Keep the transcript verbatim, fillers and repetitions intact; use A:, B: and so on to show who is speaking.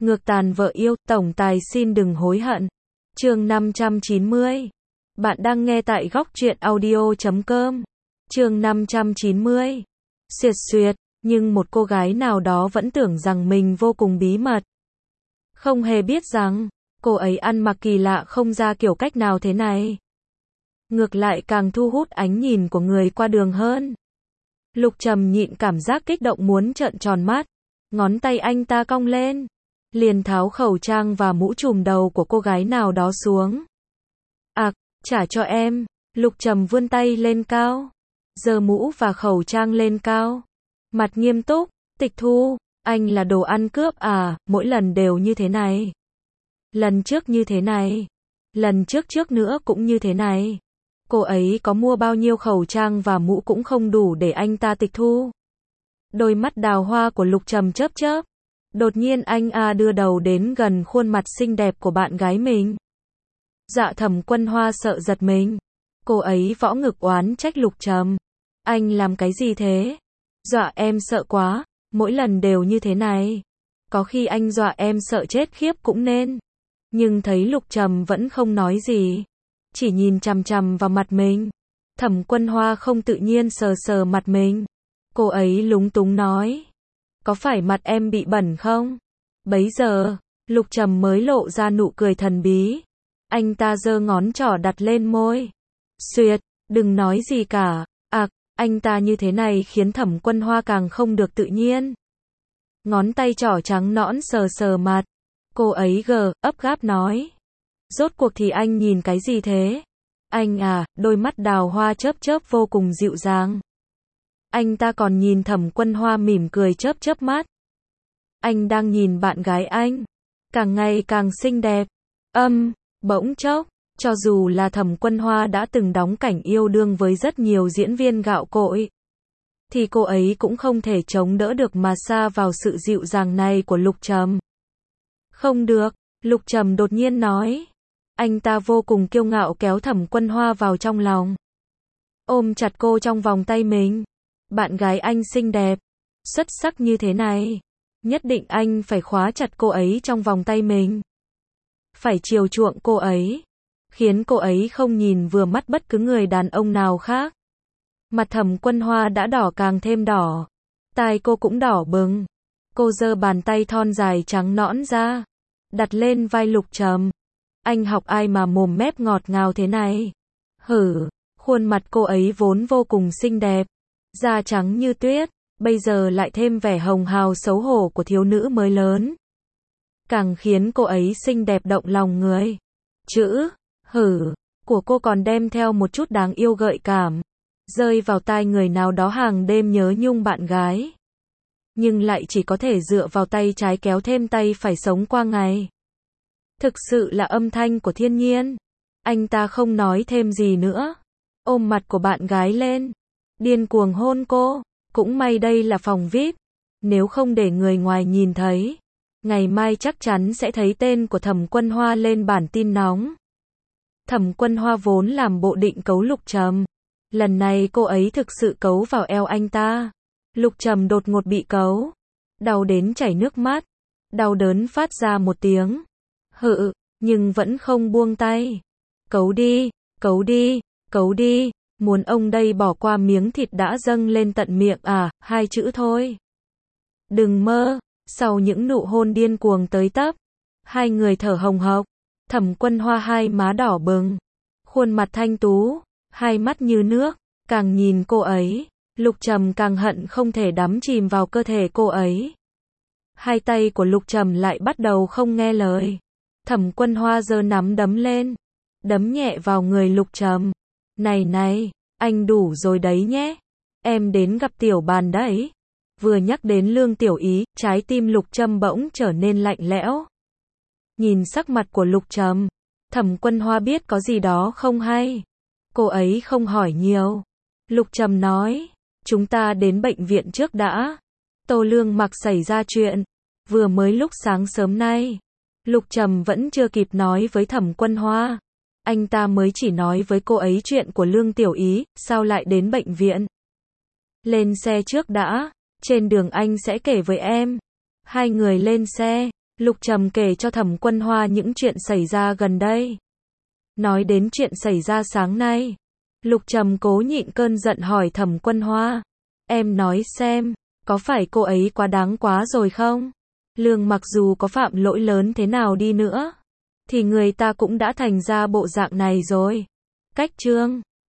A: Ngược tàn vợ yêu, tổng tài xin đừng hối hận. Chương năm trăm chín mươi. Bạn đang nghe tại góc truyện audio chấm com. Chương năm trăm chín mươi. Xuyệt xuyệt, nhưng một cô gái nào đó vẫn tưởng rằng mình vô cùng bí mật. Không hề biết rằng, cô ấy ăn mặc kỳ lạ không ra kiểu cách nào thế này. Ngược lại càng thu hút ánh nhìn của người qua đường hơn. Lục Trầm nhịn cảm giác kích động muốn trợn tròn mắt. Ngón tay anh ta cong lên. Liền tháo khẩu trang và mũ trùm đầu của cô gái nào đó xuống. À, trả cho em. Lục Trầm vươn tay lên cao. Giơ mũ và khẩu trang lên cao. Mặt nghiêm túc, tịch thu. Anh là đồ ăn cướp à, mỗi lần đều như thế này. Lần trước như thế này. Lần trước trước nữa cũng như thế này. Cô ấy có mua bao nhiêu khẩu trang và mũ cũng không đủ để anh ta tịch thu. Đôi mắt đào hoa của Lục Trầm chớp chớp. Đột nhiên anh a đưa đầu đến gần khuôn mặt xinh đẹp của bạn gái mình. Dạ Thẩm Quân Hoa sợ giật mình. Cô ấy võ ngực oán trách Lục Trầm. Anh làm cái gì thế? Dọa em sợ quá, mỗi lần đều như thế này. Có khi anh dọa em sợ chết khiếp cũng nên. Nhưng thấy Lục Trầm vẫn không nói gì. Chỉ nhìn chằm chằm vào mặt mình. Thẩm Quân Hoa không tự nhiên sờ sờ mặt mình. Cô ấy lúng túng nói. Có phải mặt em bị bẩn không? Bấy giờ, Lục Trầm mới lộ ra nụ cười thần bí. Anh ta giơ ngón trỏ đặt lên môi. Xuyệt, đừng nói gì cả. À, anh ta như thế này khiến Thẩm Quân Hoa càng không được tự nhiên. Ngón tay trỏ trắng nõn sờ sờ mặt. Cô ấy gờ, ấp gáp nói. Rốt cuộc thì anh nhìn cái gì thế? Anh à, đôi mắt đào hoa chớp chớp vô cùng dịu dàng. Anh ta còn nhìn Thẩm Quân Hoa mỉm cười chớp chớp mắt. Anh đang nhìn bạn gái anh. Càng ngày càng xinh đẹp. Âm, bỗng chốc, cho dù là Thẩm Quân Hoa đã từng đóng cảnh yêu đương với rất nhiều diễn viên gạo cội. Thì cô ấy cũng không thể chống đỡ được mà sa vào sự dịu dàng này của Lục Trầm. Không được, Lục Trầm đột nhiên nói. Anh ta vô cùng kiêu ngạo kéo Thẩm Quân Hoa vào trong lòng. Ôm chặt cô trong vòng tay mình. Bạn gái anh xinh đẹp, xuất sắc như thế này. Nhất định anh phải khóa chặt cô ấy trong vòng tay mình. Phải chiều chuộng cô ấy. Khiến cô ấy không nhìn vừa mắt bất cứ người đàn ông nào khác. Mặt Thẩm Quân Hoa đã đỏ càng thêm đỏ. Tai cô cũng đỏ bừng. Cô giơ bàn tay thon dài trắng nõn ra. Đặt lên vai Lục Trầm. Anh học ai mà mồm mép ngọt ngào thế này? Hử, khuôn mặt cô ấy vốn vô cùng xinh đẹp. Da trắng như tuyết, bây giờ lại thêm vẻ hồng hào xấu hổ của thiếu nữ mới lớn. Càng khiến cô ấy xinh đẹp động lòng người. Chữ, hử, của cô còn đem theo một chút đáng yêu gợi cảm. Rơi vào tai người nào đó hàng đêm nhớ nhung bạn gái. Nhưng lại chỉ có thể dựa vào tay trái kéo thêm tay phải sống qua ngày. Thực sự là âm thanh của thiên nhiên. Anh ta không nói thêm gì nữa. Ôm mặt của bạn gái lên. Điên cuồng hôn cô. Cũng may đây là phòng vi ai pi. Nếu không để người ngoài nhìn thấy. Ngày mai chắc chắn sẽ thấy tên của Thẩm Quân Hoa lên bản tin nóng. Thẩm Quân Hoa vốn làm bộ định cấu Lục Trầm. Lần này cô ấy thực sự cấu vào eo anh ta. Lục Trầm đột ngột bị cấu. Đau đến chảy nước mắt. Đau đớn phát ra một tiếng. Hự, nhưng vẫn không buông tay. Cấu đi, cấu đi, cấu đi. Muốn ông đây bỏ qua miếng thịt đã dâng lên tận miệng à, hai chữ thôi. Đừng mơ, sau những nụ hôn điên cuồng tới tấp. Hai người thở hồng hộc. Thẩm Quân Hoa hai má đỏ bừng. Khuôn mặt thanh tú, hai mắt như nước. Càng nhìn cô ấy, Lục Trầm càng hận không thể đắm chìm vào cơ thể cô ấy. Hai tay của Lục Trầm lại bắt đầu không nghe lời. Thẩm Quân Hoa giơ nắm đấm lên. Đấm nhẹ vào người Lục Trầm. Này này, anh đủ rồi đấy nhé. Em đến gặp tiểu bàn đấy. Vừa nhắc đến Lương Tiểu Ý, trái tim Lục Trầm bỗng trở nên lạnh lẽo. Nhìn sắc mặt của Lục Trầm, Thẩm Quân Hoa biết có gì đó không hay. Cô ấy không hỏi nhiều. Lục Trầm nói, chúng ta đến bệnh viện trước đã. Tô Lương Mặc xảy ra chuyện. Vừa mới lúc sáng sớm nay. Lục Trầm vẫn chưa kịp nói với Thẩm Quân Hoa. Anh ta mới chỉ nói với cô ấy chuyện của Lương Tiểu Ý, sao lại đến bệnh viện. Lên xe trước đã, trên đường anh sẽ kể với em. Hai người lên xe, Lục Trầm kể cho Thẩm Quân Hoa những chuyện xảy ra gần đây. Nói đến chuyện xảy ra sáng nay, Lục Trầm cố nhịn cơn giận hỏi Thẩm Quân Hoa, em nói xem, có phải cô ấy quá đáng quá rồi không? Lương mặc dù có phạm lỗi lớn thế nào đi nữa, thì người ta cũng đã thành ra bộ dạng này rồi. Cách chương